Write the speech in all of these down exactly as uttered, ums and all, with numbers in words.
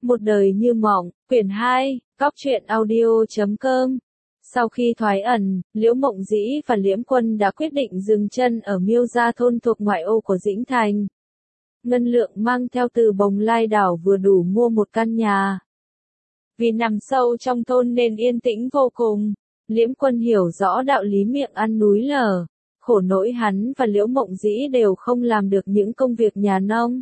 Một đời như mộng, quyển hai, Cóc truyện audio chấm com. Sau khi thoái ẩn, Liễu Mộng Dĩ và Liễm Quân đã quyết định dừng chân ở Miêu Gia thôn thuộc ngoại ô của Dĩnh Thành. Ngân lượng mang theo từ Bồng Lai đảo vừa đủ mua một căn nhà. Vì nằm sâu trong thôn nên yên tĩnh vô cùng, Liễm Quân hiểu rõ đạo lý miệng ăn núi lở, khổ nỗi hắn và Liễu Mộng Dĩ đều không làm được những công việc nhà nông.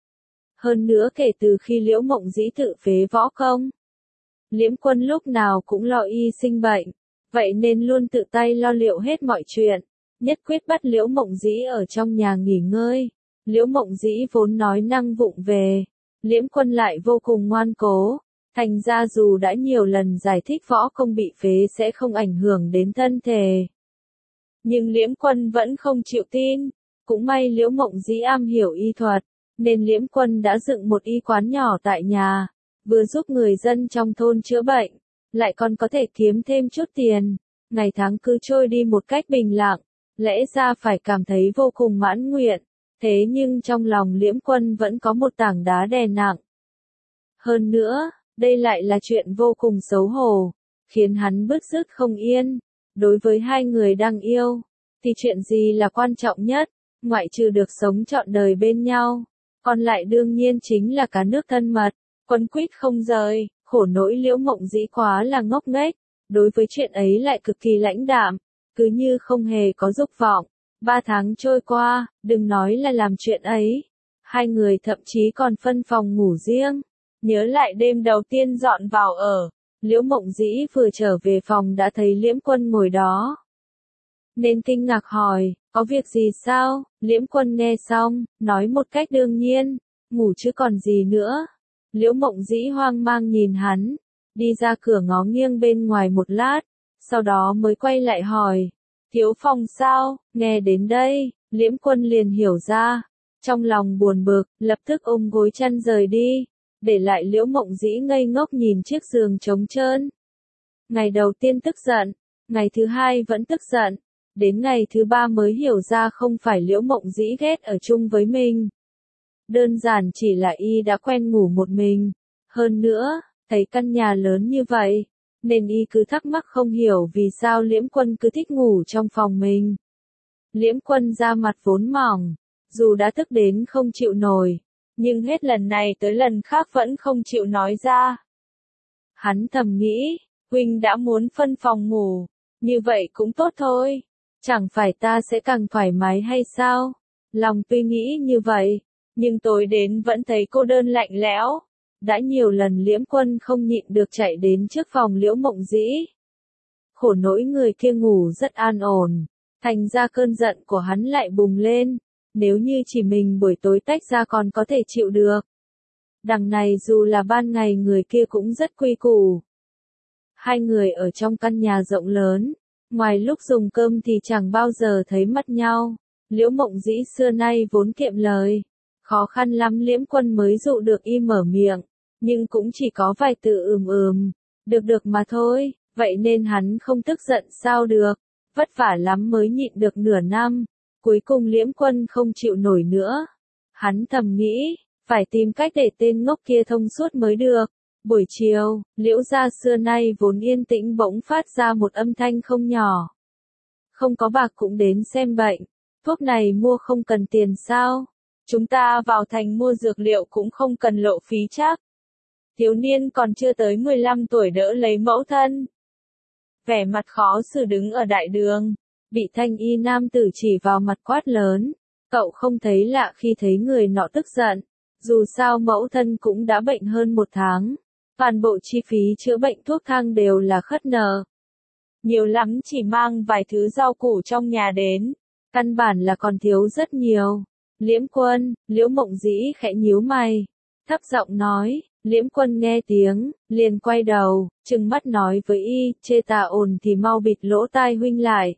Hơn nữa kể từ khi Liễu Mộng Dĩ tự phế võ công, Liễm Quân lúc nào cũng lo y sinh bệnh, vậy nên luôn tự tay lo liệu hết mọi chuyện, nhất quyết bắt Liễu Mộng Dĩ ở trong nhà nghỉ ngơi. Liễu Mộng Dĩ vốn nói năng vụng về, Liễm Quân lại vô cùng ngoan cố, thành ra dù đã nhiều lần giải thích võ công bị phế sẽ không ảnh hưởng đến thân thể, nhưng Liễm Quân vẫn không chịu tin. Cũng may Liễu Mộng Dĩ am hiểu y thuật, nên Liễm Quân đã dựng một y quán nhỏ tại nhà, vừa giúp người dân trong thôn chữa bệnh, lại còn có thể kiếm thêm chút tiền. Ngày tháng cứ trôi đi một cách bình lặng, lẽ ra phải cảm thấy vô cùng mãn nguyện, thế nhưng trong lòng Liễm Quân vẫn có một tảng đá đè nặng. Hơn nữa, đây lại là chuyện vô cùng xấu hổ, khiến hắn bứt rứt không yên. Đối với hai người đang yêu, thì chuyện gì là quan trọng nhất, ngoại trừ được sống trọn đời bên nhau, còn lại đương nhiên chính là cá nước thân mật, quấn quýt không rời. Khổ nỗi Liễu Mộng Dĩ quá là ngốc nghếch, đối với chuyện ấy lại cực kỳ lãnh đạm, cứ như không hề có dục vọng. Ba tháng trôi qua, đừng nói là làm chuyện ấy, hai người thậm chí còn phân phòng ngủ riêng. Nhớ lại đêm đầu tiên dọn vào ở, Liễu Mộng Dĩ vừa trở về phòng đã thấy Liễm Quân ngồi đó, nên kinh ngạc hỏi, có việc gì sao? Liễm Quân nghe xong, nói một cách đương nhiên, ngủ chứ còn gì nữa. Liễu Mộng Dĩ hoang mang nhìn hắn, đi ra cửa ngó nghiêng bên ngoài một lát, sau đó mới quay lại hỏi, thiếu phòng sao? Nghe đến đây, Liễm Quân liền hiểu ra, trong lòng buồn bực, lập tức ôm gối chăn rời đi, để lại Liễu Mộng Dĩ ngây ngốc nhìn chiếc giường trống trơn. Ngày đầu tiên tức giận, ngày thứ hai vẫn tức giận, đến ngày thứ ba mới hiểu ra không phải Liễu Mộng Dĩ ghét ở chung với mình. Đơn giản chỉ là y đã quen ngủ một mình. Hơn nữa, thấy căn nhà lớn như vậy, nên y cứ thắc mắc không hiểu vì sao Liễm Quân cứ thích ngủ trong phòng mình. Liễm Quân da mặt vốn mỏng, dù đã tức đến không chịu nổi, nhưng hết lần này tới lần khác vẫn không chịu nói ra. Hắn thầm nghĩ, huynh đã muốn phân phòng ngủ, như vậy cũng tốt thôi, chẳng phải ta sẽ càng thoải mái hay sao? Lòng tuy nghĩ như vậy, nhưng tối đến vẫn thấy cô đơn lạnh lẽo. Đã nhiều lần Liễm Quân không nhịn được chạy đến trước phòng Liễu Mộng Dĩ. Khổ nỗi người kia ngủ rất an ổn, thành ra cơn giận của hắn lại bùng lên, nếu như chỉ mình buổi tối tách ra còn có thể chịu được. Đằng này dù là ban ngày người kia cũng rất quy củ. Hai người ở trong căn nhà rộng lớn, ngoài lúc dùng cơm thì chẳng bao giờ thấy mặt nhau. Liễu Mộng Dĩ xưa nay vốn kiệm lời, khó khăn lắm Liễm Quân mới dụ được y mở miệng, nhưng cũng chỉ có vài từ ừm ừm, được được mà thôi, vậy nên hắn không tức giận sao được, vất vả lắm mới nhịn được nửa năm, cuối cùng Liễm Quân không chịu nổi nữa. Hắn thầm nghĩ, phải tìm cách để tên ngốc kia thông suốt mới được. Buổi chiều, Liễu gia xưa nay vốn yên tĩnh bỗng phát ra một âm thanh không nhỏ. Không có bạc cũng đến xem bệnh, thuốc này mua không cần tiền sao? Chúng ta vào thành mua dược liệu cũng không cần lộ phí chắc. Thiếu niên còn chưa tới mười lăm tuổi đỡ lấy mẫu thân, vẻ mặt khó xử đứng ở đại đường, bị thanh y nam tử chỉ vào mặt quát lớn. Cậu không thấy lạ khi thấy người nọ tức giận, dù sao mẫu thân cũng đã bệnh hơn một tháng, toàn bộ chi phí chữa bệnh thuốc thang đều là khất nợ. Nhiều lắm chỉ mang vài thứ rau củ trong nhà đến, căn bản là còn thiếu rất nhiều. Liễm Quân, Liễu Mộng Dĩ khẽ nhíu mày, thấp giọng nói. Liễm Quân nghe tiếng, liền quay đầu, trừng mắt nói với y, chê ta ồn thì mau bịt lỗ tai huynh lại.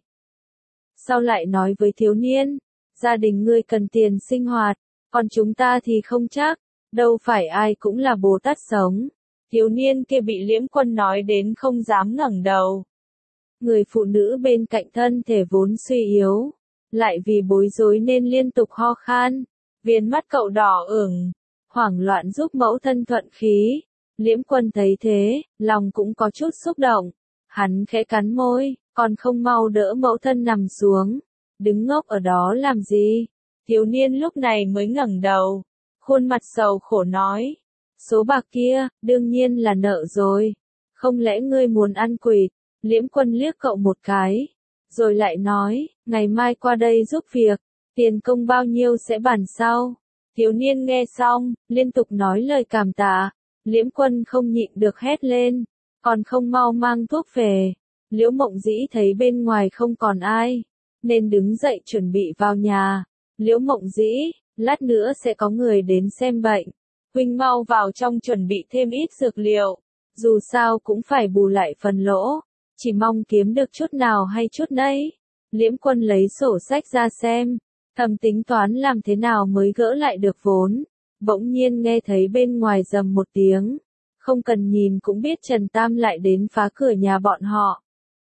Sau lại nói với thiếu niên, gia đình ngươi cần tiền sinh hoạt, còn chúng ta thì không chắc, đâu phải ai cũng là Bồ Tát sống. Thiếu niên kia bị Liễm Quân nói đến không dám ngẩng đầu. Người phụ nữ bên cạnh thân thể vốn suy yếu, lại vì bối rối nên liên tục ho khan, viền mắt cậu đỏ ửng, hoảng loạn giúp mẫu thân thuận khí. Liễm Quân thấy thế, lòng cũng có chút xúc động. Hắn khẽ cắn môi, còn không mau đỡ mẫu thân nằm xuống. Đứng ngốc ở đó làm gì? Thiếu niên lúc này mới ngẩng đầu. Khuôn mặt sầu khổ nói. Số bạc kia, đương nhiên là nợ rồi. Không lẽ ngươi muốn ăn quỵt? Liễm Quân liếc cậu một cái. Rồi lại nói, ngày mai qua đây giúp việc. Tiền công bao nhiêu sẽ bàn sau. Thiếu niên nghe xong, liên tục nói lời cảm tạ. Liễm Quân không nhịn được hét lên. Còn không mau mang thuốc về. Liễu Mộng Dĩ thấy bên ngoài không còn ai, nên đứng dậy chuẩn bị vào nhà. Liễu Mộng Dĩ, lát nữa sẽ có người đến xem bệnh. Huynh mau vào trong chuẩn bị thêm ít dược liệu. Dù sao cũng phải bù lại phần lỗ. Chỉ mong kiếm được chút nào hay chút nấy. Liễm Quân lấy sổ sách ra xem. Thầm tính toán làm thế nào mới gỡ lại được vốn. Bỗng nhiên nghe thấy bên ngoài rầm một tiếng. Không cần nhìn cũng biết Trần Tam lại đến phá cửa nhà bọn họ.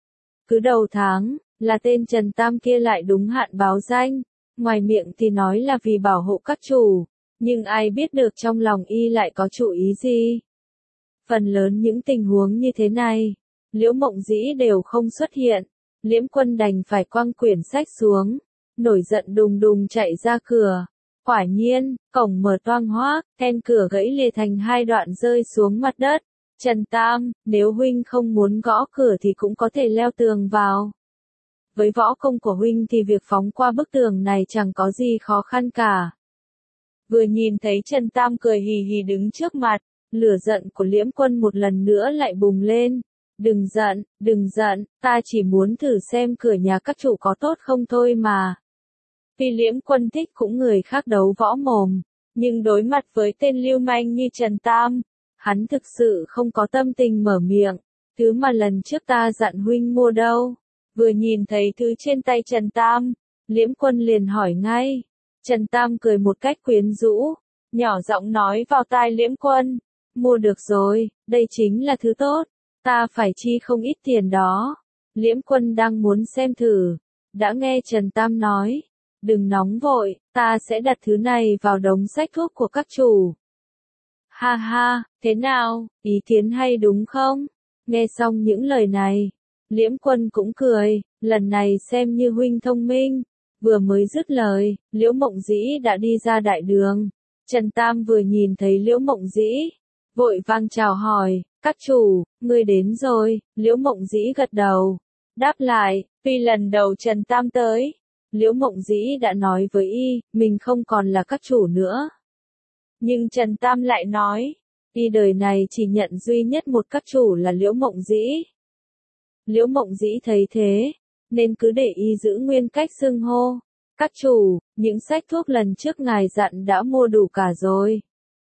Cứ đầu tháng, là tên Trần Tam kia lại đúng hạn báo danh. Ngoài miệng thì nói là vì bảo hộ các chủ. Nhưng ai biết được trong lòng y lại có chủ ý gì. Phần lớn những tình huống như thế này, Liễu Mộng Dĩ đều không xuất hiện. Liễm Quân đành phải quăng quyển sách xuống. Nổi giận đùng đùng chạy ra cửa. Quả nhiên, cổng mở toang hoác, then cửa gãy lìa thành hai đoạn rơi xuống mặt đất. Trần Tam, nếu huynh không muốn gõ cửa thì cũng có thể leo tường vào. Với võ công của huynh thì việc phóng qua bức tường này chẳng có gì khó khăn cả. Vừa nhìn thấy Trần Tam cười hì hì đứng trước mặt, lửa giận của Liễm Quân một lần nữa lại bùng lên. Đừng giận, đừng giận, ta chỉ muốn thử xem cửa nhà các chủ có tốt không thôi mà. Vì Liễm Quân thích cũng người khác đấu võ mồm, nhưng đối mặt với tên lưu manh như Trần Tam, hắn thực sự không có tâm tình mở miệng. Thứ mà lần trước ta dặn huynh mua đâu. Vừa nhìn thấy thứ trên tay Trần Tam, Liễm Quân liền hỏi ngay. Trần Tam cười một cách quyến rũ, nhỏ giọng nói vào tai Liễm Quân. Mua được rồi, đây chính là thứ tốt, ta phải chi không ít tiền đó. Liễm Quân đang muốn xem thử, đã nghe Trần Tam nói. Đừng nóng vội, ta sẽ đặt thứ này vào đống sách thuốc của các chủ. Ha ha, thế nào, ý kiến hay đúng không? Nghe xong những lời này, Liễm Quân cũng cười, lần này xem như huynh thông minh. Vừa mới dứt lời, Liễu Mộng Dĩ đã đi ra đại đường. Trần Tam vừa nhìn thấy Liễu Mộng Dĩ, vội vang chào hỏi, các chủ, ngươi đến rồi. Liễu Mộng Dĩ gật đầu, đáp lại, vì lần đầu Trần Tam tới, Liễu Mộng Dĩ đã nói với y, mình không còn là các chủ nữa. Nhưng Trần Tam lại nói, y đời này chỉ nhận duy nhất một các chủ là Liễu Mộng Dĩ. Liễu Mộng Dĩ thấy thế, nên cứ để y giữ nguyên cách xưng hô. Các chủ, những sách thuốc lần trước ngài dặn đã mua đủ cả rồi.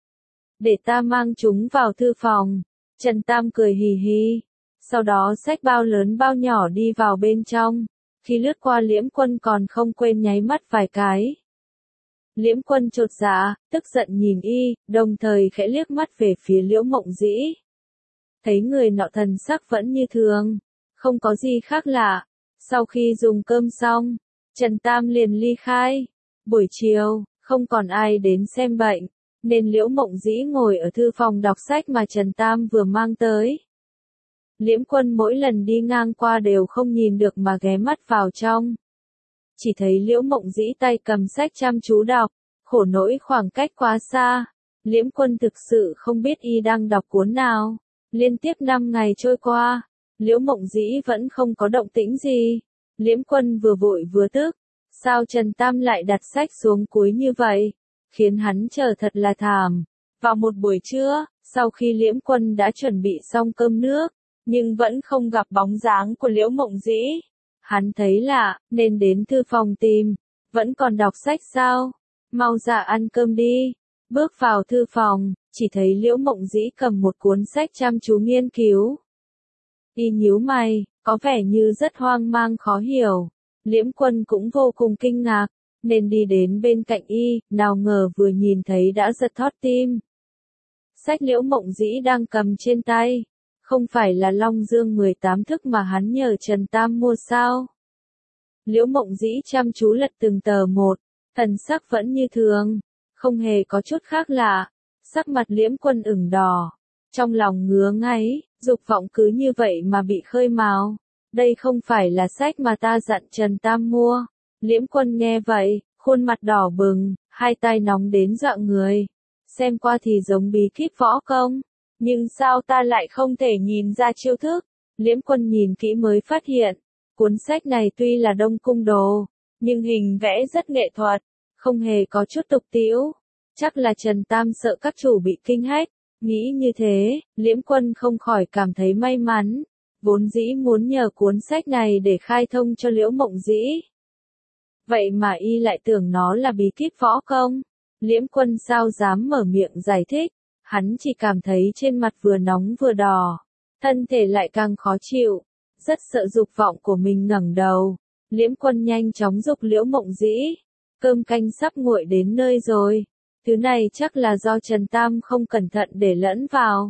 Để ta mang chúng vào thư phòng. Trần Tam cười hì hì. Sau đó xách bao lớn bao nhỏ đi vào bên trong. Khi lướt qua Liễm Quân còn không quên nháy mắt vài cái. Liễm Quân chột dạ, tức giận nhìn y, đồng thời khẽ liếc mắt về phía Liễu Mộng Dĩ. Thấy người nọ thần sắc vẫn như thường, không có gì khác lạ. Sau khi dùng cơm xong, Trần Tam liền ly khai. Buổi chiều, không còn ai đến xem bệnh, nên Liễu Mộng Dĩ ngồi ở thư phòng đọc sách mà Trần Tam vừa mang tới. Liễm Quân mỗi lần đi ngang qua đều không nhìn được mà ghé mắt vào trong. Chỉ thấy Liễu Mộng Dĩ tay cầm sách chăm chú đọc, khổ nỗi khoảng cách quá xa. Liễm Quân thực sự không biết y đang đọc cuốn nào. Liên tiếp năm ngày trôi qua, Liễu Mộng Dĩ vẫn không có động tĩnh gì. Liễm Quân vừa vội vừa tức, sao Trần Tam lại đặt sách xuống cuối như vậy, khiến hắn chờ thật là thảm. Vào một buổi trưa, sau khi Liễm Quân đã chuẩn bị xong cơm nước, nhưng vẫn không gặp bóng dáng của Liễu Mộng Dĩ. Hắn thấy lạ, nên đến thư phòng tìm, vẫn còn đọc sách sao? Mau ra ăn cơm đi. Bước vào thư phòng, chỉ thấy Liễu Mộng Dĩ cầm một cuốn sách chăm chú nghiên cứu. Y nhíu mày, có vẻ như rất hoang mang khó hiểu. Liễm Quân cũng vô cùng kinh ngạc, nên đi đến bên cạnh y, nào ngờ vừa nhìn thấy đã giật thót tim. Sách Liễu Mộng Dĩ đang cầm trên tay, không phải là Long Dương mười tám thức mà hắn nhờ Trần Tam mua sao? Liễu Mộng Dĩ chăm chú lật từng tờ một, thần sắc vẫn như thường, không hề có chút khác lạ. Sắc mặt Liễm Quân ửng đỏ, Trong lòng ngứa ngáy, dục vọng cứ như vậy mà bị khơi mào. Đây không phải là sách mà ta dặn Trần Tam mua. Liễm Quân nghe vậy, khuôn mặt đỏ bừng, hai tay nóng đến dọa người. Xem qua thì giống bí kíp võ công, nhưng sao ta lại không thể nhìn ra chiêu thức? Liễm Quân nhìn kỹ mới phát hiện, cuốn sách này tuy là Đông Cung đồ, nhưng hình vẽ rất nghệ thuật, không hề có chút tục tĩu. Chắc là Trần Tam sợ các chủ bị kinh hách. Nghĩ như thế, Liễm Quân không khỏi cảm thấy may mắn, vốn dĩ muốn nhờ cuốn sách này để khai thông cho Liễu Mộng Dĩ. Vậy mà y lại tưởng nó là bí kíp võ công. Liễm Quân sao dám mở miệng giải thích, hắn chỉ cảm thấy trên mặt vừa nóng vừa đỏ, thân thể lại càng khó chịu, rất sợ dục vọng của mình ngẩng đầu. Liễm Quân nhanh chóng giục Liễu Mộng Dĩ, cơm canh sắp nguội đến nơi rồi. Thứ này chắc là do Trần Tam không cẩn thận để lẫn vào.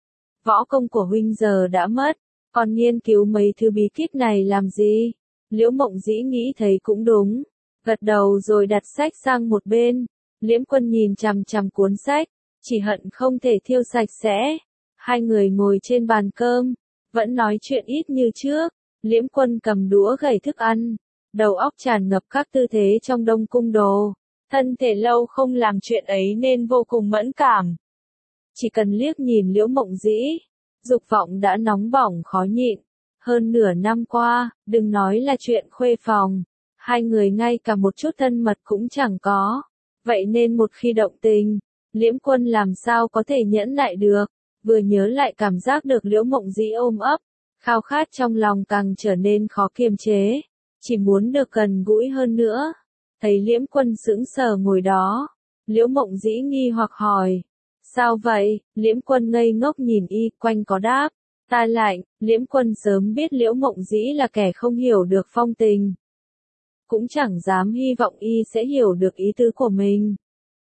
Võ công của huynh giờ đã mất, còn nghiên cứu mấy thứ bí kíp này làm gì? Liễu Mộng Dĩ nghĩ thấy cũng đúng, gật đầu rồi đặt sách sang một bên. Liễm Quân nhìn chằm chằm cuốn sách, chỉ hận không thể thiêu sạch sẽ. Hai người ngồi trên bàn cơm, vẫn nói chuyện ít như trước. Liễm Quân cầm đũa gảy thức ăn, đầu óc tràn ngập các tư thế trong Đông Cung đồ. Thân thể lâu không làm chuyện ấy nên vô cùng mẫn cảm. Chỉ cần liếc nhìn Liễu Mộng Dĩ, dục vọng đã nóng bỏng khó nhịn. Hơn nửa năm qua, đừng nói là chuyện khuê phòng, hai người ngay cả một chút thân mật cũng chẳng có. Vậy nên một khi động tình, Liễm Quân làm sao có thể nhẫn nại được, vừa nhớ lại cảm giác được Liễu Mộng Dĩ ôm ấp, khao khát trong lòng càng trở nên khó kiềm chế, chỉ muốn được gần gũi hơn nữa. Thấy Liễm Quân sững sờ ngồi đó, Liễu Mộng Dĩ nghi hoặc hỏi, sao vậy? Liễm Quân ngây ngốc nhìn y, quanh có đáp, ta lạnh. Liễm Quân sớm biết Liễu Mộng Dĩ là kẻ không hiểu được phong tình, cũng chẳng dám hy vọng y sẽ hiểu được ý tứ của mình.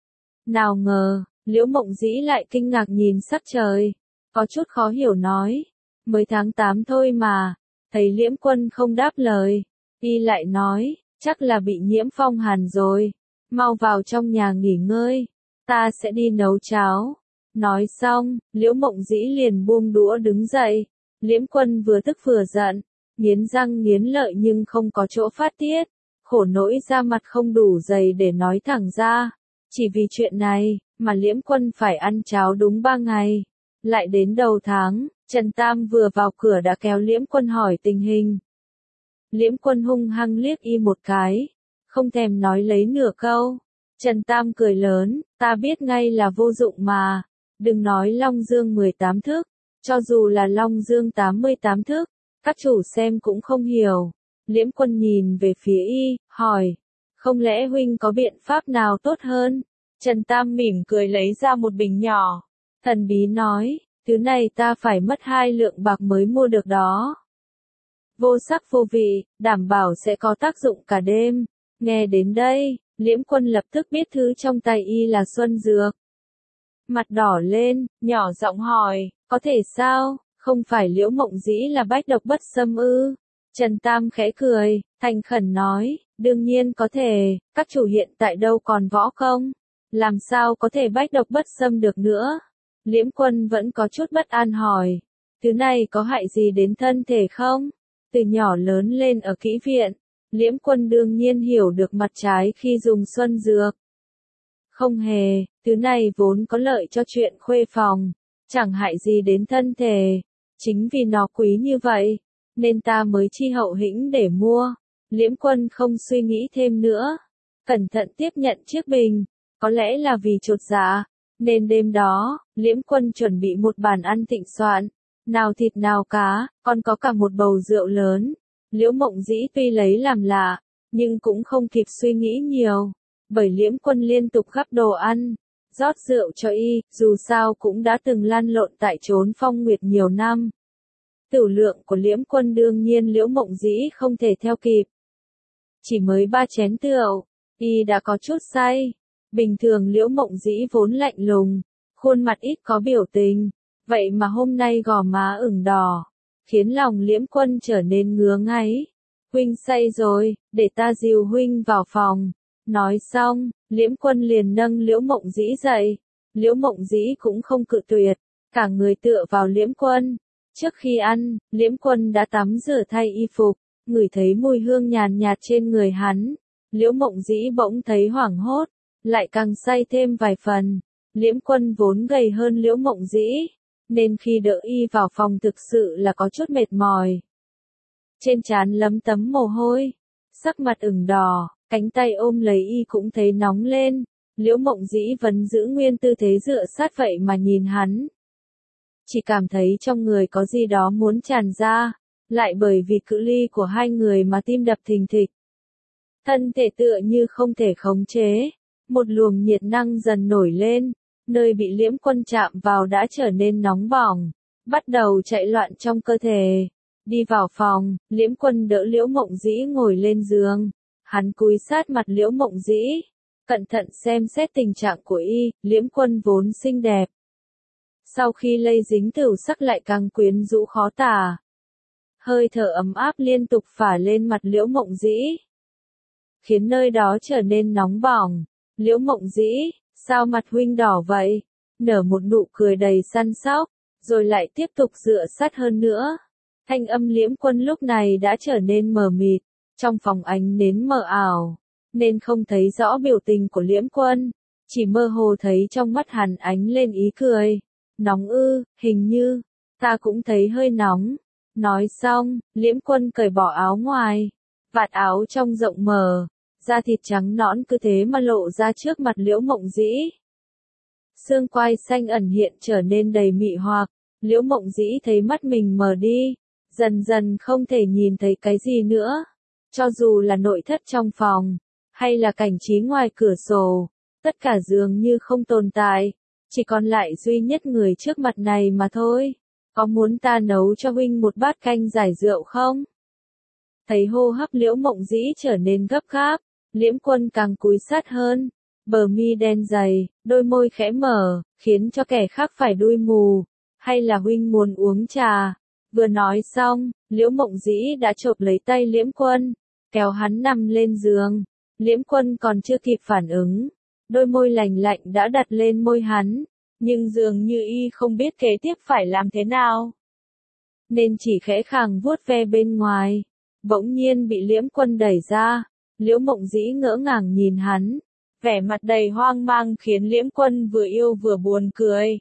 Nào ngờ, Liễu Mộng Dĩ lại kinh ngạc nhìn sắc trời, có chút khó hiểu nói, mới tháng tám thôi mà. Thấy Liễm Quân không đáp lời, y lại nói, chắc là bị nhiễm phong hàn rồi, mau vào trong nhà nghỉ ngơi, ta sẽ đi nấu cháo. Nói xong, Liễu Mộng Dĩ liền buông đũa đứng dậy. Liễm Quân vừa tức vừa giận, nghiến răng nghiến lợi nhưng không có chỗ phát tiết, khổ nỗi da mặt không đủ dày để nói thẳng ra. Chỉ vì chuyện này, mà Liễm Quân phải ăn cháo đúng ba ngày. Lại đến đầu tháng, Trần Tam vừa vào cửa đã kéo Liễm Quân hỏi tình hình. Liễm Quân hung hăng liếc y một cái, không thèm nói lấy nửa câu. Trần Tam cười lớn, ta biết ngay là vô dụng mà, đừng nói Long Dương mười tám thức, cho dù là Long Dương tám mươi tám thức, các chủ xem cũng không hiểu. Liễm Quân nhìn về phía y, hỏi, không lẽ huynh có biện pháp nào tốt hơn? Trần Tam mỉm cười lấy ra một bình nhỏ, thần bí nói, thứ này ta phải mất hai lượng bạc mới mua được đó. Vô sắc vô vị, đảm bảo sẽ có tác dụng cả đêm. Nghe đến đây, Liễm Quân lập tức biết thứ trong tay y là xuân dược. Mặt đỏ lên, nhỏ giọng hỏi, có thể sao, không phải Liễu Mộng Dĩ là bách độc bất xâm ư? Trần Tam khẽ cười, thành khẩn nói, đương nhiên có thể, các chủ hiện tại đâu còn võ công, làm sao có thể bách độc bất xâm được nữa? Liễm Quân vẫn có chút bất an hỏi, thứ này có hại gì đến thân thể không? Từ nhỏ lớn lên ở kỹ viện, Liễm Quân đương nhiên hiểu được mặt trái khi dùng xuân dược. Không hề, thứ này vốn có lợi cho chuyện khuê phòng, chẳng hại gì đến thân thể. Chính vì nó quý như vậy, nên ta mới chi hậu hĩnh để mua. Liễm Quân không suy nghĩ thêm nữa, cẩn thận tiếp nhận chiếc bình. Có lẽ là vì chột dạ, nên đêm đó, Liễm Quân chuẩn bị một bàn ăn thịnh soạn. Nào thịt nào cá, còn có cả một bầu rượu lớn. Liễu Mộng Dĩ tuy lấy làm lạ, nhưng cũng không kịp suy nghĩ nhiều, bởi Liễm Quân liên tục gắp đồ ăn, rót rượu cho y, dù sao cũng đã từng lăn lộn tại chốn phong nguyệt nhiều năm. Tửu lượng của Liễm Quân đương nhiên Liễu Mộng Dĩ không thể theo kịp. Chỉ mới ba chén rượu, y đã có chút say. Bình thường Liễu Mộng Dĩ vốn lạnh lùng, khuôn mặt ít có biểu tình, vậy mà hôm nay gò má ửng đỏ, khiến lòng Liễm Quân trở nên ngứa ngáy. Huynh say rồi, để ta dìu huynh vào phòng. Nói xong, Liễm Quân liền nâng Liễu Mộng Dĩ dậy. Liễu Mộng Dĩ cũng không cự tuyệt, cả người tựa vào Liễm Quân. Trước khi ăn, Liễm Quân đã tắm rửa thay y phục, ngửi thấy mùi hương nhàn nhạt trên người hắn. Liễu Mộng Dĩ bỗng thấy hoảng hốt, lại càng say thêm vài phần. Liễm Quân vốn gầy hơn Liễu Mộng Dĩ, nên khi đỡ y vào phòng thực sự là có chút mệt mỏi. Trên trán lấm tấm mồ hôi, sắc mặt ửng đỏ, cánh tay ôm lấy y cũng thấy nóng lên. Liễu Mộng Dĩ vẫn giữ nguyên tư thế dựa sát vậy mà nhìn hắn. Chỉ cảm thấy trong người có gì đó muốn tràn ra, lại bởi vì cự ly của hai người mà tim đập thình thịch. Thân thể tựa như không thể khống chế, một luồng nhiệt năng dần nổi lên, nơi bị Liễm Quân chạm vào đã trở nên nóng bỏng, bắt đầu chạy loạn trong cơ thể. Đi vào phòng, Liễm Quân đỡ Liễu Mộng Dĩ ngồi lên giường, hắn cúi sát mặt Liễu Mộng Dĩ, cẩn thận xem xét tình trạng của y. Liễm Quân vốn xinh đẹp, sau khi lây dính tửu sắc lại càng quyến rũ khó tả. Hơi thở ấm áp liên tục phả lên mặt Liễu Mộng Dĩ, khiến nơi đó trở nên nóng bỏng. Liễu Mộng Dĩ, sao mặt huynh đỏ vậy? Nở một nụ cười đầy săn sóc, rồi lại tiếp tục dựa sát hơn nữa. Thanh âm Liễm Quân lúc này đã trở nên mờ mịt, trong phòng ánh nến mờ ảo, nên không thấy rõ biểu tình của Liễm Quân, chỉ mơ hồ thấy trong mắt hắn ánh lên ý cười. Nóng ư, hình như, ta cũng thấy hơi nóng. Nói xong, Liễm Quân cởi bỏ áo ngoài, vạt áo trong rộng mở, da thịt trắng nõn cứ thế mà lộ ra trước mặt Liễu Mộng Dĩ. Xương quai xanh ẩn hiện trở nên đầy mị hoặc, Liễu Mộng Dĩ thấy mắt mình mờ đi, dần dần không thể nhìn thấy cái gì nữa. Cho dù là nội thất trong phòng, hay là cảnh trí ngoài cửa sổ, tất cả dường như không tồn tại, chỉ còn lại duy nhất người trước mặt này mà thôi. Có muốn ta nấu cho huynh một bát canh giải rượu không? Thấy hô hấp Liễu Mộng Dĩ trở nên gấp gáp, Liễm Quân càng cúi sát hơn, bờ mi đen dày, đôi môi khẽ mở, khiến cho kẻ khác phải đuôi mù. Hay là huynh muốn uống trà? Vừa nói xong, Liễu Mộng Dĩ đã chộp lấy tay Liễm Quân, kéo hắn nằm lên giường. Liễm Quân còn chưa kịp phản ứng, đôi môi lành lạnh đã đặt lên môi hắn, nhưng dường như y không biết kế tiếp phải làm thế nào, nên chỉ khẽ khàng vuốt ve bên ngoài. Bỗng nhiên bị Liễm Quân đẩy ra, Liễu Mộng Dĩ ngỡ ngàng nhìn hắn, vẻ mặt đầy hoang mang khiến Liễm Quân vừa yêu vừa buồn cười.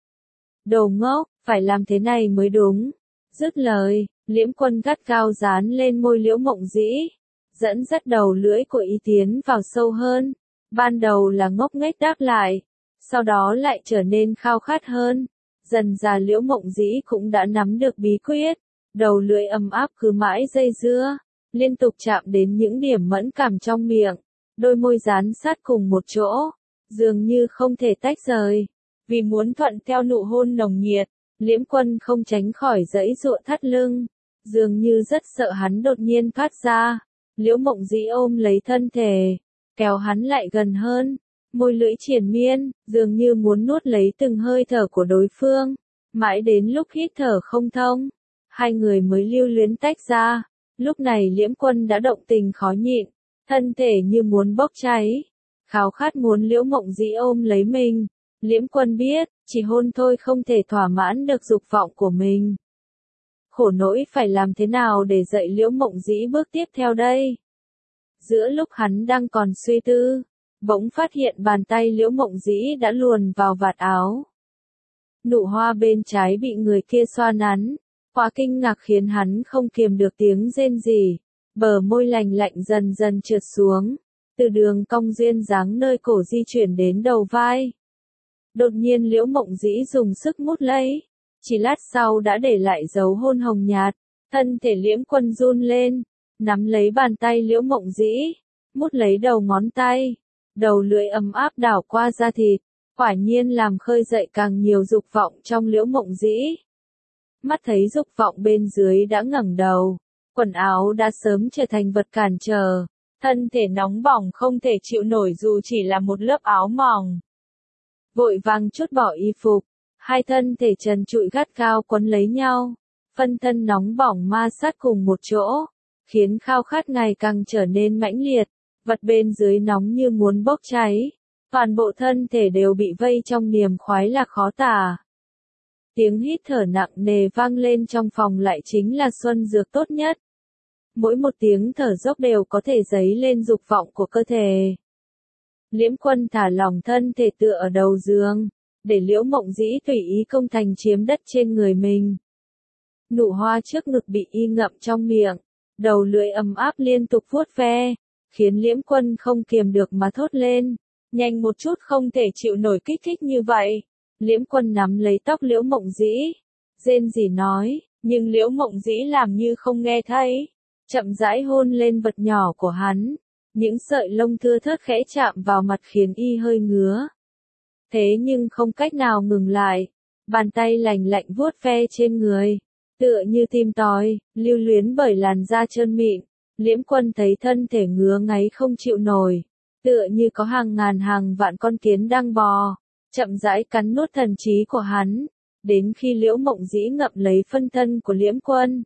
Đồ ngốc, phải làm thế này mới đúng. Dứt lời, Liễm Quân gắt gao dán lên môi Liễu Mộng Dĩ, dẫn dắt đầu lưỡi của y tiến vào sâu hơn. Ban đầu là ngốc nghếch đáp lại, sau đó lại trở nên khao khát hơn. Dần dà Liễu Mộng Dĩ cũng đã nắm được bí quyết, đầu lưỡi ấm áp cứ mãi dây dưa, liên tục chạm đến những điểm mẫn cảm trong miệng, đôi môi dán sát cùng một chỗ, dường như không thể tách rời. Vì muốn thuận theo nụ hôn nồng nhiệt, Liễm Quân không tránh khỏi giãy giụa thắt lưng, dường như rất sợ hắn đột nhiên thoát ra. Liễu Mộng Dĩ ôm lấy thân thể, kéo hắn lại gần hơn, môi lưỡi triền miên, dường như muốn nuốt lấy từng hơi thở của đối phương, mãi đến lúc hít thở không thông, hai người mới lưu luyến tách ra. Lúc này Liễm Quân đã động tình khó nhịn, thân thể như muốn bốc cháy, khao khát muốn Liễu Mộng Dĩ ôm lấy mình. Liễm Quân biết, chỉ hôn thôi không thể thỏa mãn được dục vọng của mình. Khổ nỗi phải làm thế nào để dạy Liễu Mộng Dĩ bước tiếp theo đây? Giữa lúc hắn đang còn suy tư, bỗng phát hiện bàn tay Liễu Mộng Dĩ đã luồn vào vạt áo. Nụ hoa bên trái bị người kia xoa nắn, quá kinh ngạc khiến hắn không kiềm được tiếng rên rỉ, bờ môi lành lạnh dần dần trượt xuống, từ đường cong duyên dáng nơi cổ di chuyển đến đầu vai. Đột nhiên Liễu Mộng Dĩ dùng sức mút lấy, chỉ lát sau đã để lại dấu hôn hồng nhạt. Thân thể Liễm Quân run lên, nắm lấy bàn tay Liễu Mộng Dĩ, mút lấy đầu ngón tay, đầu lưỡi ấm áp đảo qua da thịt, quả nhiên làm khơi dậy càng nhiều dục vọng trong Liễu Mộng Dĩ. Mắt thấy dục vọng bên dưới đã ngẩng đầu, quần áo đã sớm trở thành vật cản trở, thân thể nóng bỏng không thể chịu nổi dù chỉ là một lớp áo mỏng. Vội vàng trút bỏ y phục, hai thân thể trần trụi gắt gao quấn lấy nhau, phân thân nóng bỏng ma sát cùng một chỗ, khiến khao khát ngày càng trở nên mãnh liệt, vật bên dưới nóng như muốn bốc cháy, toàn bộ thân thể đều bị vây trong niềm khoái lạc khó tả. Tiếng hít thở nặng nề vang lên trong phòng lại chính là xuân dược tốt nhất. Mỗi một tiếng thở dốc đều có thể dấy lên dục vọng của cơ thể. Liễm Quân thả lỏng thân thể tựa ở đầu giường, để Liễu Mộng Dĩ tùy ý công thành chiếm đất trên người mình. Nụ hoa trước ngực bị y ngậm trong miệng, đầu lưỡi ấm áp liên tục vuốt ve, khiến Liễm Quân không kiềm được mà thốt lên, nhanh một chút, không thể chịu nổi kích thích như vậy. Liễm Quân nắm lấy tóc Liễu Mộng Dĩ, rên rỉ nói, nhưng Liễu Mộng Dĩ làm như không nghe thấy, chậm rãi hôn lên vật nhỏ của hắn. Những sợi lông thưa thớt khẽ chạm vào mặt khiến y hơi ngứa. Thế nhưng không cách nào ngừng lại, bàn tay lành lạnh vuốt ve trên người, tựa như tim tòi, lưu luyến bởi làn da trơn mịn. Liễm Quân thấy thân thể ngứa ngáy không chịu nổi, tựa như có hàng ngàn hàng vạn con kiến đang bò, chậm rãi cắn nuốt thần trí của hắn, đến khi Liễu Mộng Dĩ ngậm lấy phân thân của Liễm Quân.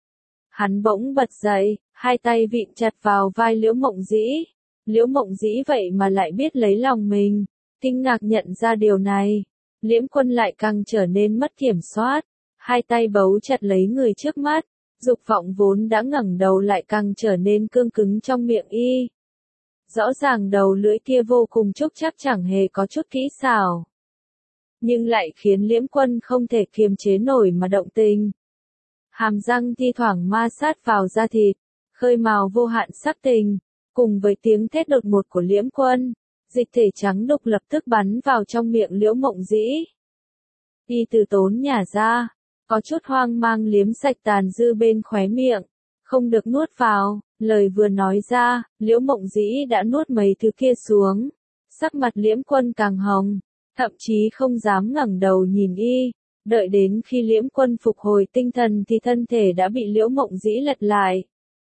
Hắn bỗng bật dậy, hai tay vịn chặt vào vai Liễu Mộng Dĩ. Liễu Mộng Dĩ vậy mà lại biết lấy lòng mình, kinh ngạc nhận ra điều này. Liễm Quân lại càng trở nên mất kiểm soát, hai tay bấu chặt lấy người trước mắt, dục vọng vốn đã ngẩng đầu lại càng trở nên cương cứng trong miệng y. Rõ ràng đầu lưỡi kia vô cùng trúc chắc chẳng hề có chút kỹ xảo, nhưng lại khiến Liễm Quân không thể kiềm chế nổi mà động tình. Hàm răng thi thoảng ma sát vào da thịt, khơi mào vô hạn sắc tình, cùng với tiếng thét đột ngột của Liễm Quân, dịch thể trắng đục lập tức bắn vào trong miệng Liễu Mộng Dĩ. Y từ tốn nhả ra, có chút hoang mang liếm sạch tàn dư bên khóe miệng, không được nuốt vào, lời vừa nói ra, Liễu Mộng Dĩ đã nuốt mấy thứ kia xuống. Sắc mặt Liễm Quân càng hồng, thậm chí không dám ngẩng đầu nhìn y. Đợi đến khi Liễm Quân phục hồi tinh thần thì thân thể đã bị Liễu Mộng Dĩ lật lại.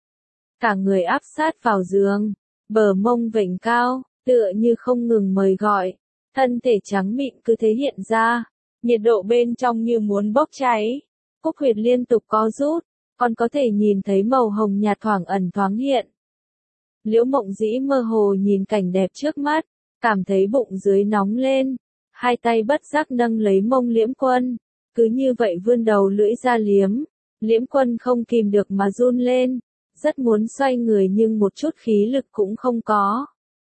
Cả người áp sát vào giường, bờ mông vểnh cao, tựa như không ngừng mời gọi. Thân thể trắng mịn cứ thế hiện ra, nhiệt độ bên trong như muốn bốc cháy. Cúc huyệt liên tục co rút, còn có thể nhìn thấy màu hồng nhạt thoảng ẩn thoáng hiện. Liễu Mộng Dĩ mơ hồ nhìn cảnh đẹp trước mắt, cảm thấy bụng dưới nóng lên. Hai tay bất giác nâng lấy mông Liễm Quân. Cứ như vậy vươn đầu lưỡi ra liếm, Liễm Quân không kìm được mà run lên, rất muốn xoay người nhưng một chút khí lực cũng không có.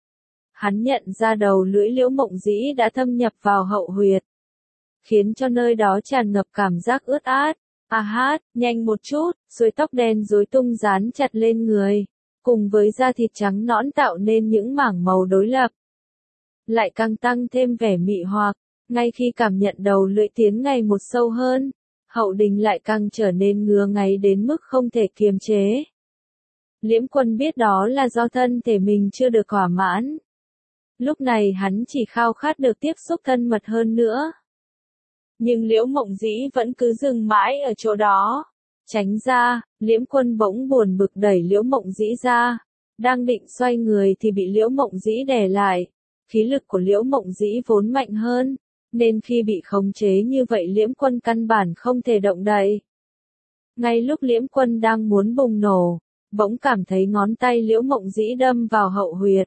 Hắn nhận ra đầu lưỡi Liễu Mộng Dĩ đã thâm nhập vào hậu huyệt, khiến cho nơi đó tràn ngập cảm giác ướt át. À hát, nhanh một chút, suối tóc đen rối tung dán chặt lên người, cùng với da thịt trắng nõn tạo nên những mảng màu đối lập, lại càng tăng thêm vẻ mị hoặc. Ngay khi cảm nhận đầu lưỡi tiến ngày một sâu hơn, hậu đình lại càng trở nên ngứa ngáy đến mức không thể kiềm chế. Liễm Quân biết đó là do thân thể mình chưa được thỏa mãn. Lúc này hắn chỉ khao khát được tiếp xúc thân mật hơn nữa. Nhưng Liễu Mộng Dĩ vẫn cứ dừng mãi ở chỗ đó. Tránh ra, Liễm Quân bỗng buồn bực đẩy Liễu Mộng Dĩ ra. Đang định xoay người thì bị Liễu Mộng Dĩ đè lại. Khí lực của Liễu Mộng Dĩ vốn mạnh hơn, nên khi bị khống chế như vậy Liễm Quân căn bản không thể động đậy. Ngay lúc Liễm Quân đang muốn bùng nổ, bỗng cảm thấy ngón tay Liễu Mộng Dĩ đâm vào hậu huyệt.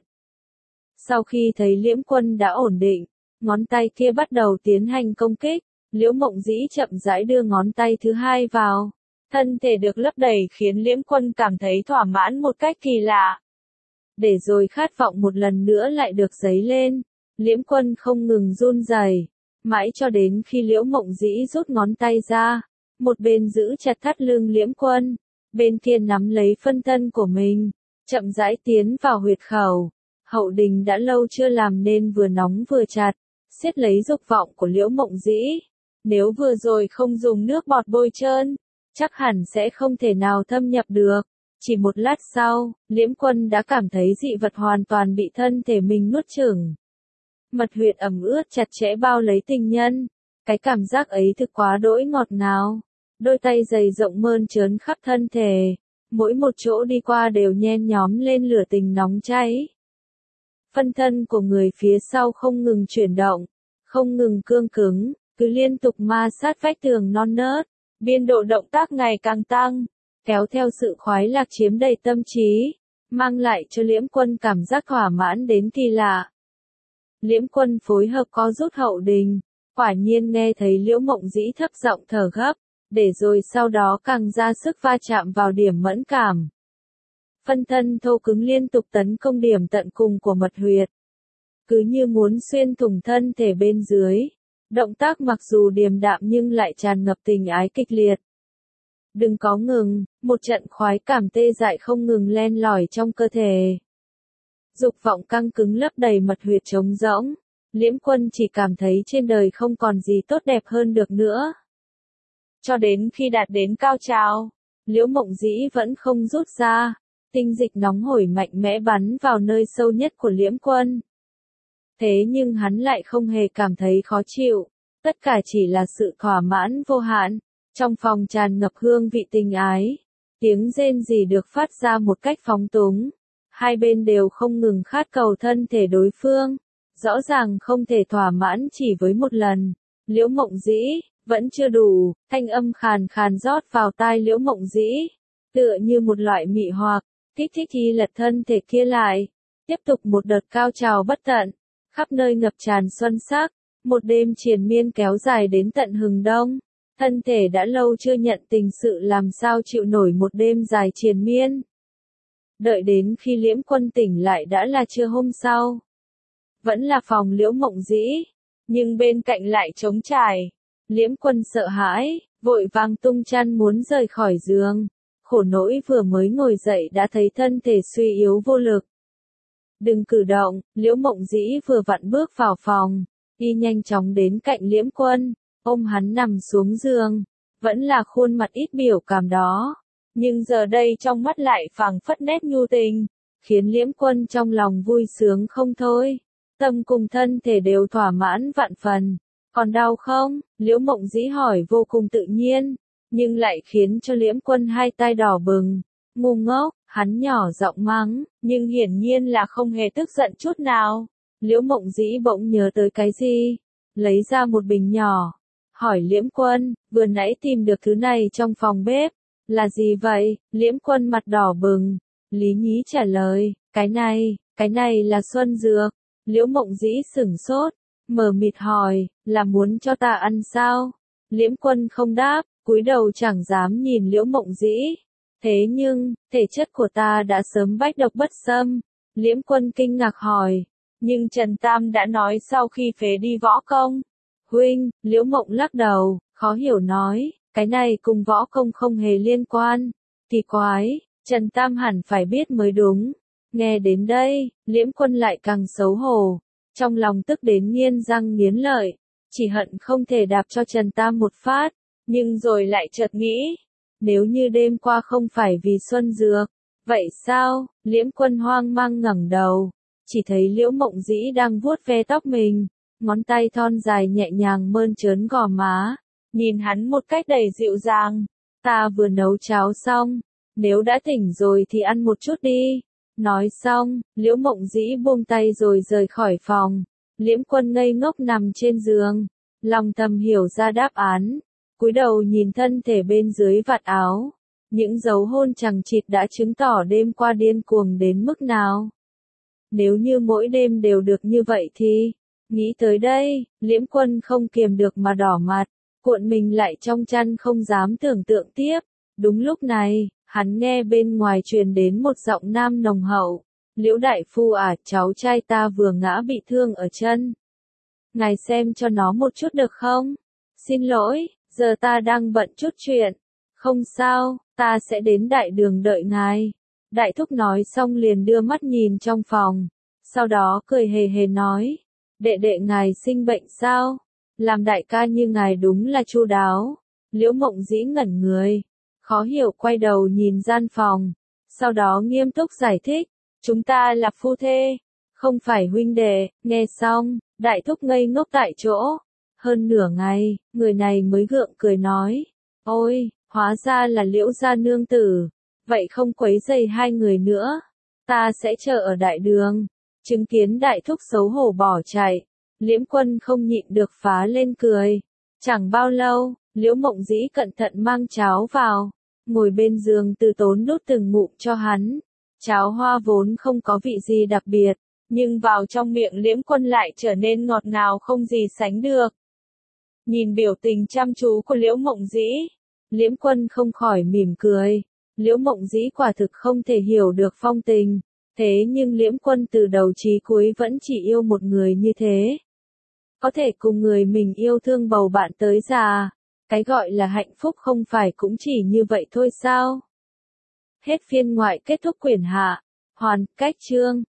Sau khi thấy Liễm Quân đã ổn định, ngón tay kia bắt đầu tiến hành công kích, Liễu Mộng Dĩ chậm rãi đưa ngón tay thứ hai vào. Thân thể được lấp đầy khiến Liễm Quân cảm thấy thỏa mãn một cách kỳ lạ. Để rồi khát vọng một lần nữa lại được dấy lên, Liễm Quân không ngừng run rẩy, mãi cho đến khi Liễu Mộng Dĩ rút ngón tay ra, một bên giữ chặt thắt lưng Liễm Quân, bên kia nắm lấy phân thân của mình, chậm rãi tiến vào huyệt khẩu. Hậu đình đã lâu chưa làm nên vừa nóng vừa chặt, siết lấy dục vọng của Liễu Mộng Dĩ. Nếu vừa rồi không dùng nước bọt bôi trơn, chắc hẳn sẽ không thể nào thâm nhập được. Chỉ một lát sau, Liễm Quân đã cảm thấy dị vật hoàn toàn bị thân thể mình nuốt chửng. Mật huyệt ẩm ướt chặt chẽ bao lấy tình nhân. Cái cảm giác ấy thực quá đỗi ngọt ngào. Đôi tay dày rộng mơn trớn khắp thân thể. Mỗi một chỗ đi qua đều nhen nhóm lên lửa tình nóng cháy. Phân thân của người phía sau không ngừng chuyển động, không ngừng cương cứng, cứ liên tục ma sát vách tường non nớt. Biên độ động tác ngày càng tăng, kéo theo sự khoái lạc chiếm đầy tâm trí, mang lại cho Liễm Quân cảm giác thỏa mãn đến kỳ lạ. Liễm Quân phối hợp co rút hậu đình, Quả nhiên nghe thấy Liễu Mộng Dĩ thấp giọng thở gấp, để rồi sau đó càng ra sức va chạm vào điểm mẫn cảm. Phân thân thô cứng liên tục tấn công điểm tận cùng của mật huyệt. Cứ như muốn xuyên thủng thân thể bên dưới. Động tác mặc dù điềm đạm nhưng lại tràn ngập tình ái kịch liệt. Đừng có ngừng, một trận khoái cảm tê dại không ngừng len lỏi trong cơ thể. Dục vọng căng cứng lấp đầy mật huyệt trống rỗng. Liễm Quân chỉ cảm thấy trên đời không còn gì tốt đẹp hơn được nữa. Cho đến khi đạt đến cao trào, Liễu Mộng Dĩ vẫn không rút ra. Tinh dịch nóng hổi mạnh mẽ bắn vào nơi sâu nhất của Liễm Quân. Thế nhưng hắn lại không hề cảm thấy khó chịu, tất cả chỉ là sự thỏa mãn vô hạn. Trong phòng tràn ngập hương vị tình ái, tiếng rên rỉ được phát ra một cách phóng túng. Hai bên đều không ngừng khát cầu thân thể đối phương, rõ ràng không thể thỏa mãn chỉ với một lần. Liễu Mộng Dĩ, vẫn chưa đủ, thanh âm khàn khàn rót vào tai Liễu Mộng Dĩ, tựa như một loại mị hoặc, kích thích y lật thân thể kia lại. Tiếp tục một đợt cao trào bất tận, khắp nơi ngập tràn xuân sắc, một đêm triền miên kéo dài đến tận hừng đông. Thân thể đã lâu chưa nhận tình sự làm sao chịu nổi một đêm dài triền miên. Đợi đến khi Liễm Quân tỉnh lại đã là trưa hôm sau. Vẫn là phòng Liễu Mộng Dĩ, nhưng bên cạnh lại trống trải. Liễm Quân sợ hãi, vội vàng tung chăn muốn rời khỏi giường. Khổ nỗi vừa mới ngồi dậy đã thấy thân thể suy yếu vô lực. Đừng cử động, Liễu Mộng Dĩ vừa vặn bước vào phòng, y nhanh chóng đến cạnh Liễm Quân, ôm hắn nằm xuống giường, vẫn là khuôn mặt ít biểu cảm đó, nhưng giờ đây trong mắt lại phảng phất nét nhu tình, khiến Liễm Quân trong lòng vui sướng không thôi, tâm cùng thân thể đều thỏa mãn vạn phần. Còn đau không? Liễu Mộng Dĩ hỏi vô cùng tự nhiên, nhưng lại khiến cho Liễm Quân hai tay đỏ bừng. Ngu ngốc, hắn nhỏ giọng mắng, nhưng hiển nhiên là không hề tức giận chút nào. Liễu Mộng Dĩ bỗng nhớ tới cái gì, lấy ra một bình nhỏ, hỏi Liễm Quân, vừa nãy tìm được thứ này trong phòng bếp, là gì vậy? Liễm Quân mặt đỏ bừng, lý nhí trả lời, cái này, cái này là xuân dược. Liễu Mộng Dĩ sửng sốt, mờ mịt hỏi, là muốn cho ta ăn sao? Liễm Quân không đáp, cúi đầu chẳng dám nhìn Liễu Mộng Dĩ. Thế nhưng, thể chất của ta đã sớm bách độc bất xâm. Liễm Quân kinh ngạc hỏi, nhưng Trần Tam đã nói sau khi phế đi võ công. Huynh, Liễu Mộng lắc đầu, khó hiểu nói, cái này cùng võ công không hề liên quan. Kỳ quái, Trần Tam hẳn phải biết mới đúng. Nghe đến đây, Liễm Quân lại càng xấu hổ, trong lòng tức đến nghiến răng nghiến lợi, chỉ hận không thể đạp cho Trần Tam một phát, nhưng rồi lại chợt nghĩ, nếu như đêm qua không phải vì xuân dược, vậy sao? Liễm Quân hoang mang ngẩng đầu, chỉ thấy Liễu Mộng Dĩ đang vuốt ve tóc mình, ngón tay thon dài nhẹ nhàng mơn trớn gò má, nhìn hắn một cách đầy dịu dàng. Ta vừa nấu cháo xong, nếu đã tỉnh rồi thì ăn một chút đi. Nói xong, Liễu Mộng Dĩ buông tay rồi rời khỏi phòng. Liễm Quân ngây ngốc nằm trên giường, lòng thầm hiểu ra đáp án, cúi đầu nhìn thân thể bên dưới vạt áo, những dấu hôn chằng chịt đã chứng tỏ đêm qua điên cuồng đến mức nào. Nếu như mỗi đêm đều được như vậy thì, nghĩ tới đây, Liễm Quân không kiềm được mà đỏ mặt, cuộn mình lại trong chăn không dám tưởng tượng tiếp. Đúng lúc này, hắn nghe bên ngoài truyền đến một giọng nam nồng hậu. Liễu đại phu à, cháu trai ta vừa ngã bị thương ở chân. Ngài xem cho nó một chút được không? Xin lỗi, giờ ta đang bận chút chuyện. Không sao, ta sẽ đến đại đường đợi ngài. Đại thúc nói xong liền đưa mắt nhìn trong phòng. Sau đó cười hề hề nói. Đệ đệ ngài sinh bệnh sao? Làm đại ca như ngài đúng là chu đáo. Liễu Mộng Dĩ ngẩn người, khó hiểu quay đầu nhìn gian phòng. Sau đó nghiêm túc giải thích. Chúng ta là phu thê, không phải huynh đệ. Nghe xong, đại thúc ngây ngốc tại chỗ. Hơn nửa ngày, người này mới gượng cười nói. Ôi, hóa ra là Liễu gia nương tử. Vậy không quấy rầy hai người nữa. Ta sẽ chờ ở đại đường. Chứng kiến đại thúc xấu hổ bỏ chạy. Liễm Quân không nhịn được phá lên cười. Chẳng bao lâu, Liễu Mộng Dĩ cẩn thận mang cháo vào. Ngồi bên giường từ tốn đút từng ngụm cho hắn. Cháo hoa vốn không có vị gì đặc biệt, nhưng vào trong miệng Liễm Quân lại trở nên ngọt ngào không gì sánh được. Nhìn biểu tình chăm chú của Liễu Mộng Dĩ, Liễm Quân không khỏi mỉm cười. Liễu Mộng Dĩ quả thực không thể hiểu được phong tình, thế nhưng Liễm Quân từ đầu chí cuối vẫn chỉ yêu một người như thế. Có thể cùng người mình yêu thương bầu bạn tới già, cái gọi là hạnh phúc không phải cũng chỉ như vậy thôi sao? Hết phiên ngoại kết thúc quyển hạ, hoàn, cách chương.